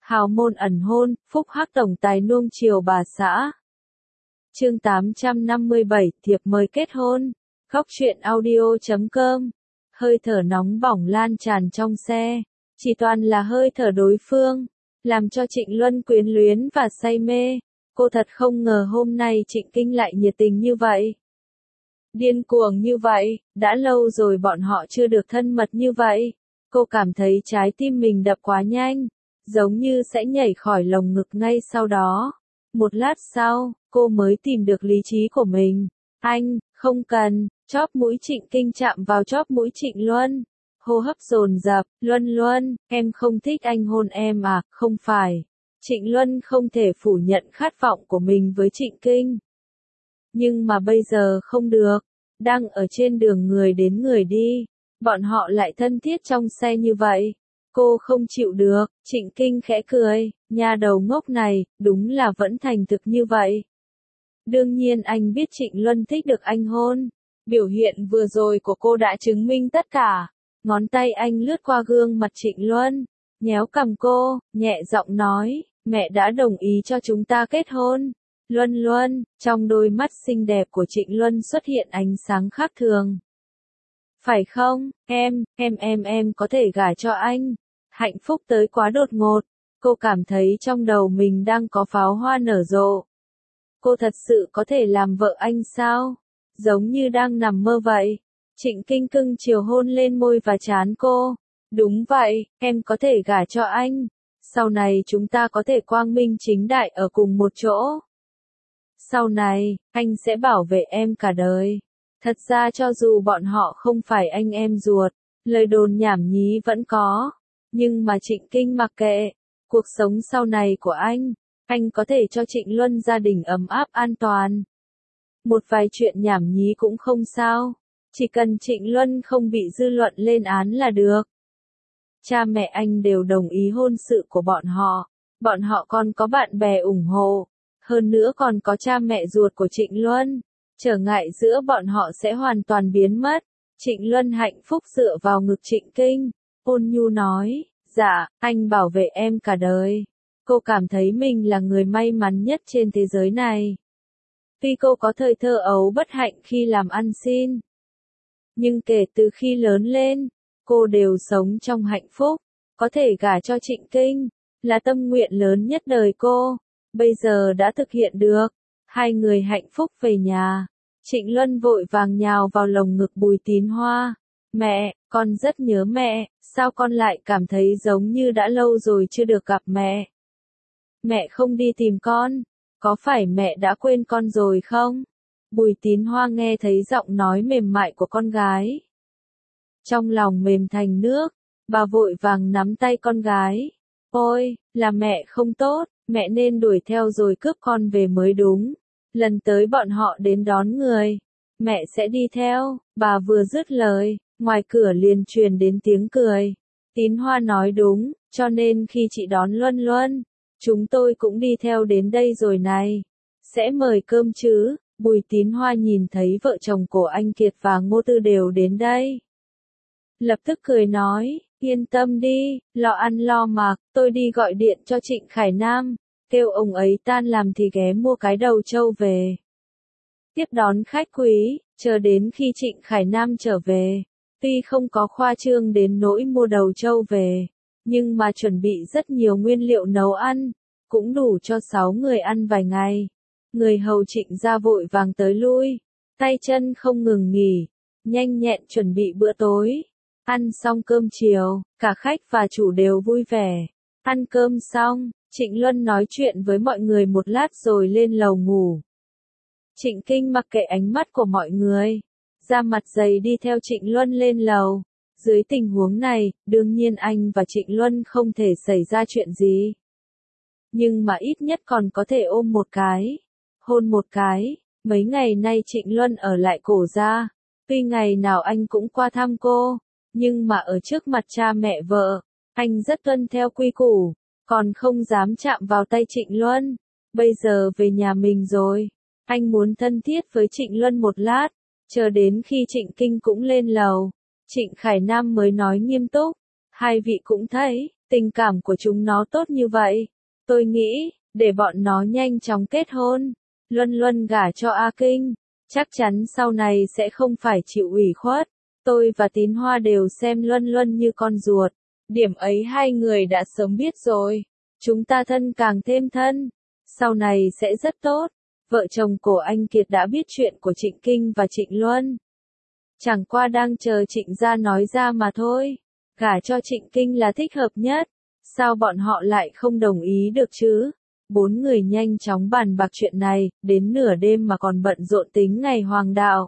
Hào môn ẩn hôn, phúc hắc tổng tài nuông chiều bà xã. Chương 857, thiệp mời kết hôn. Góc truyện audio.com. Hơi thở nóng bỏng lan tràn trong xe, chỉ toàn là hơi thở đối phương, làm cho Trịnh Luân quyến luyến và say mê. Cô thật không ngờ hôm nay Trịnh Kinh lại nhiệt tình như vậy. Điên cuồng như vậy, đã lâu rồi bọn họ chưa được thân mật như vậy. Cô cảm thấy trái tim mình đập quá nhanh, giống như sẽ nhảy khỏi lồng ngực ngay sau đó. Một lát sau, cô mới tìm được lý trí của mình. Anh, không cần, chóp mũi Trịnh Kinh chạm vào chóp mũi Trịnh Luân. Hô hấp dồn dập, Luân, em không thích anh hôn em à, không phải. Trịnh Luân không thể phủ nhận khát vọng của mình với Trịnh Kinh. Nhưng mà bây giờ không được, đang ở trên đường người đến người đi, bọn họ lại thân thiết trong xe như vậy. Cô không chịu được, Trịnh Kinh khẽ cười, nhà đầu ngốc này, đúng là vẫn thành thực như vậy. Đương nhiên anh biết Trịnh Luân thích được anh hôn. Biểu hiện vừa rồi của cô đã chứng minh tất cả. Ngón tay anh lướt qua gương mặt Trịnh Luân, nhéo cằm cô, nhẹ giọng nói, mẹ đã đồng ý cho chúng ta kết hôn. Luân, trong đôi mắt xinh đẹp của Trịnh Luân xuất hiện ánh sáng khác thường. Phải không, em có thể gả cho anh. Hạnh phúc tới quá đột ngột, cô cảm thấy trong đầu mình đang có pháo hoa nở rộ. Cô thật sự có thể làm vợ anh sao? Giống như đang nằm mơ vậy. Trịnh Kinh cưng chiều hôn lên môi và trán cô. Đúng vậy, em có thể gả cho anh. Sau này chúng ta có thể quang minh chính đại ở cùng một chỗ. Sau này, anh sẽ bảo vệ em cả đời. Thật ra cho dù bọn họ không phải anh em ruột, lời đồn nhảm nhí vẫn có. Nhưng mà Trịnh Kinh mặc kệ. Cuộc sống sau này của anh có thể cho Trịnh Luân gia đình ấm áp an toàn. Một vài chuyện nhảm nhí cũng không sao. Chỉ cần Trịnh Luân không bị dư luận lên án là được. Cha mẹ anh đều đồng ý hôn sự của bọn họ. Bọn họ còn có bạn bè ủng hộ. Hơn nữa còn có cha mẹ ruột của Trịnh Luân. Trở ngại giữa bọn họ sẽ hoàn toàn biến mất. Trịnh Luân hạnh phúc dựa vào ngực Trịnh Kinh. Ôn nhu nói, dạ, anh bảo vệ em cả đời. Cô cảm thấy mình là người may mắn nhất trên thế giới này. Tuy cô có thời thơ ấu bất hạnh khi làm ăn xin. Nhưng kể từ khi lớn lên, cô đều sống trong hạnh phúc. Có thể gả cho Trịnh Kinh, là tâm nguyện lớn nhất đời cô. Bây giờ đã thực hiện được. Hai người hạnh phúc về nhà. Trịnh Luân vội vàng nhào vào lồng ngực Bùi Tín Hoa. Mẹ, con rất nhớ mẹ, sao con lại cảm thấy giống như đã lâu rồi chưa được gặp mẹ? Mẹ không đi tìm con, có phải mẹ đã quên con rồi không? Bùi Tín Hoa nghe thấy giọng nói mềm mại của con gái. Trong lòng mềm thành nước, bà vội vàng nắm tay con gái. Ôi, là mẹ không tốt, mẹ nên đuổi theo rồi cướp con về mới đúng. Lần tới bọn họ đến đón người, mẹ sẽ đi theo. Bà vừa dứt lời, ngoài cửa liền truyền đến tiếng cười. Tín Hoa nói đúng, cho nên khi chị đón Luân, chúng tôi cũng đi theo đến đây rồi này. Sẽ mời cơm chứ? Bùi Tín Hoa nhìn thấy vợ chồng của anh Kiệt và Ngô Tư đều đến đây. Lập tức cười nói, yên tâm đi, lo ăn lo mặc, tôi đi gọi điện cho Trịnh Khải Nam, kêu ông ấy tan làm thì ghé mua cái đầu trâu về. Tiếp đón khách quý, chờ đến khi Trịnh Khải Nam trở về. Tuy không có khoa trương đến nỗi mua đầu trâu về, nhưng mà chuẩn bị rất nhiều nguyên liệu nấu ăn, cũng đủ cho 6 người ăn vài ngày. Người hầu Trịnh ra vội vàng tới lui, tay chân không ngừng nghỉ, nhanh nhẹn chuẩn bị bữa tối. Ăn xong cơm chiều, cả khách và chủ đều vui vẻ. Ăn cơm xong, Trịnh Luân nói chuyện với mọi người một lát rồi lên lầu ngủ. Trịnh Kinh mặc kệ ánh mắt của mọi người, ra mặt dày đi theo Trịnh Luân lên lầu. Dưới tình huống này, đương nhiên anh và Trịnh Luân không thể xảy ra chuyện gì. Nhưng mà ít nhất còn có thể ôm một cái, hôn một cái. Mấy ngày nay Trịnh Luân ở lại Cổ gia. Tuy ngày nào anh cũng qua thăm cô, nhưng mà ở trước mặt cha mẹ vợ, anh rất tuân theo quy củ, còn không dám chạm vào tay Trịnh Luân. Bây giờ về nhà mình rồi, anh muốn thân thiết với Trịnh Luân một lát, chờ đến khi Trịnh Kinh cũng lên lầu. Trịnh Khải Nam mới nói nghiêm túc, hai vị cũng thấy, Tình cảm của chúng nó tốt như vậy. Tôi nghĩ, để bọn nó nhanh chóng kết hôn. Luân Luân gả cho A Kinh. Chắc chắn sau này sẽ không phải chịu ủy khuất. Tôi và Tín Hoa đều xem Luân Luân như con ruột. Điểm ấy hai người đã sớm biết rồi. Chúng ta thân càng thêm thân. Sau này sẽ rất tốt. Vợ chồng Cổ Anh Kiệt đã biết chuyện của Trịnh Kinh và Trịnh Luân. Chẳng qua đang chờ Trịnh gia nói ra mà thôi. Gả cho Trịnh Kinh là thích hợp nhất. Sao bọn họ lại không đồng ý được chứ? Bốn người nhanh chóng bàn bạc chuyện này, đến nửa đêm mà còn bận rộn tính ngày hoàng đạo.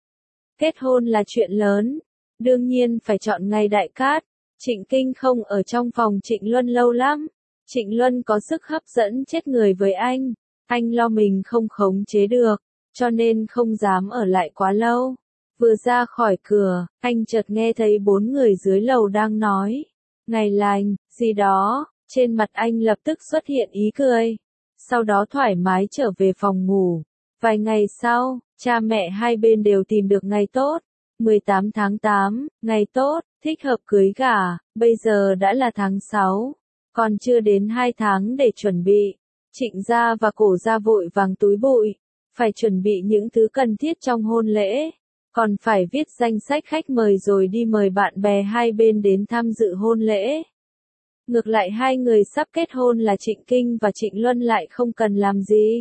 Kết hôn là chuyện lớn. Đương nhiên phải chọn ngày đại cát. Trịnh Kinh không ở trong phòng Trịnh Luân lâu lắm. Trịnh Luân có sức hấp dẫn chết người với anh. Anh lo mình không khống chế được, cho nên không dám ở lại quá lâu. Vừa ra khỏi cửa, anh chợt nghe thấy bốn người dưới lầu đang nói. Ngày lành, gì đó, trên mặt anh lập tức xuất hiện ý cười. Sau đó thoải mái trở về phòng ngủ. Vài ngày sau, cha mẹ hai bên đều tìm được ngày tốt. 18 tháng 8, ngày tốt, thích hợp cưới gả, bây giờ đã là tháng 6. Còn chưa đến 2 tháng để chuẩn bị. Trịnh gia và Cổ gia vội vàng túi bụi. Phải chuẩn bị những thứ cần thiết trong hôn lễ. Còn phải viết danh sách khách mời rồi đi mời bạn bè hai bên đến tham dự hôn lễ. Ngược lại hai người sắp kết hôn là Trịnh Kinh và Trịnh Luân lại không cần làm gì.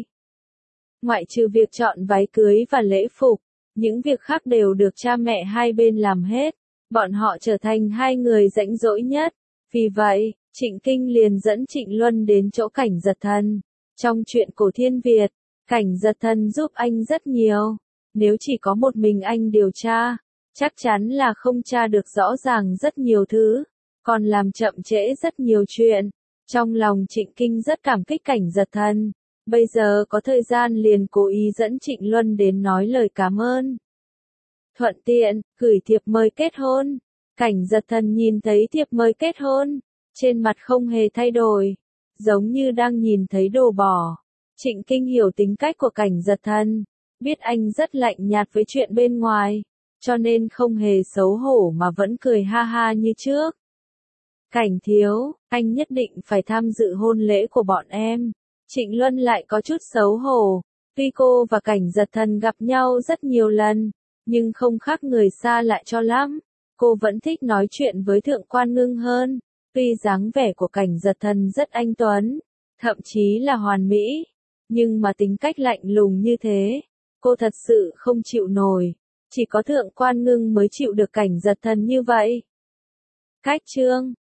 Ngoại trừ việc chọn váy cưới và lễ phục, những việc khác đều được cha mẹ hai bên làm hết. Bọn họ trở thành hai người rãnh rỗi nhất. Vì vậy, Trịnh Kinh liền dẫn Trịnh Luân đến chỗ Cảnh Giật Thần. Trong chuyện cổ thiên Việt, Cảnh Giật Thần giúp anh rất nhiều. Nếu chỉ có một mình anh điều tra, chắc chắn là không tra được rõ ràng rất nhiều thứ, còn làm chậm trễ rất nhiều chuyện. Trong lòng Trịnh Kinh rất cảm kích Cảnh Giật Thần. Bây giờ có thời gian liền cố ý dẫn Trịnh Luân đến nói lời cảm ơn. Thuận tiện, gửi thiệp mời kết hôn. Cảnh Giật Thần nhìn thấy thiệp mời kết hôn, trên mặt không hề thay đổi, giống như đang nhìn thấy đồ bỏ. Trịnh Kinh hiểu tính cách của Cảnh Giật Thần, biết anh rất lạnh nhạt với chuyện bên ngoài, cho nên không hề xấu hổ mà vẫn cười ha ha như trước. Cảnh thiếu, anh nhất định phải tham dự hôn lễ của bọn em. Trịnh Luân lại có chút xấu hổ. Tuy cô và Cảnh Giật Thần gặp nhau rất nhiều lần, nhưng không khác người xa lạ cho lắm. Cô vẫn thích nói chuyện với Thượng Quan Ngưng hơn. Tuy dáng vẻ của Cảnh Giật Thần rất anh tuấn, thậm chí là hoàn mỹ, nhưng mà tính cách lạnh lùng như thế, cô thật sự không chịu nổi. Chỉ có Thượng Quan Ngưng mới chịu được Cảnh Giật Thần như vậy. Cách chương